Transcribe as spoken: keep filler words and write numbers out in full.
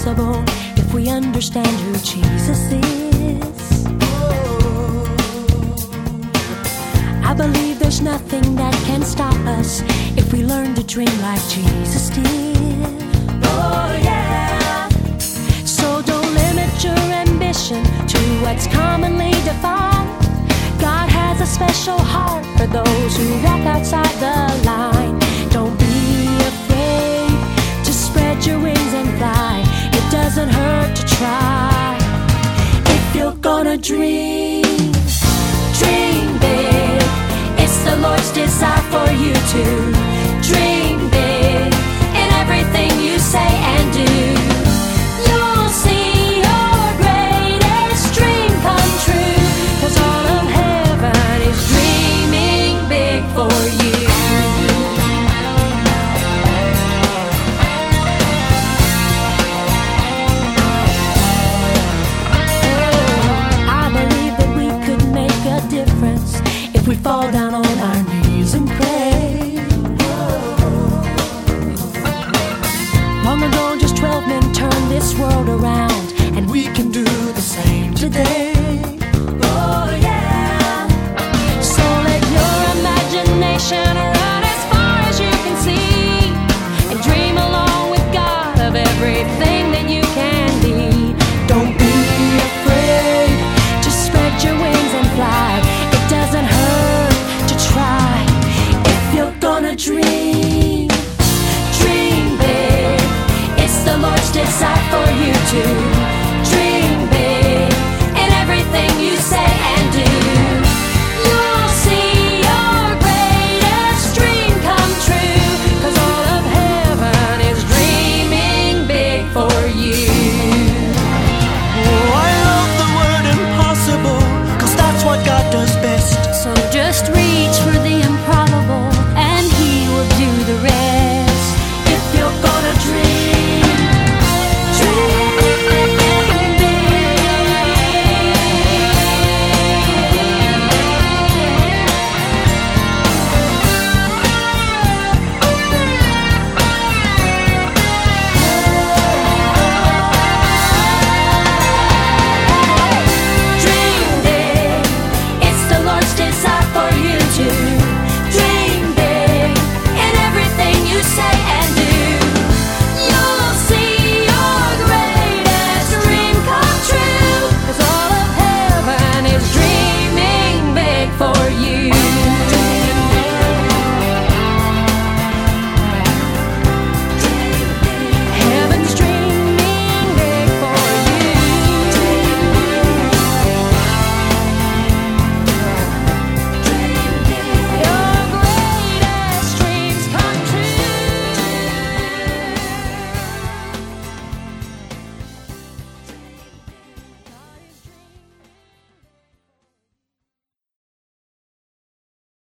possible if we understand who Jesus is. I believe there's nothing that can stop us if we learn to dream like Jesus did. Oh yeah. So don't limit your ambition to what's commonly defined. God has a special heart for those who walk outside the line. Don't be afraid to spread your wings and fly. It doesn't hurt to try. If you're gonna dream, dream big. It's the Lord's desire for you to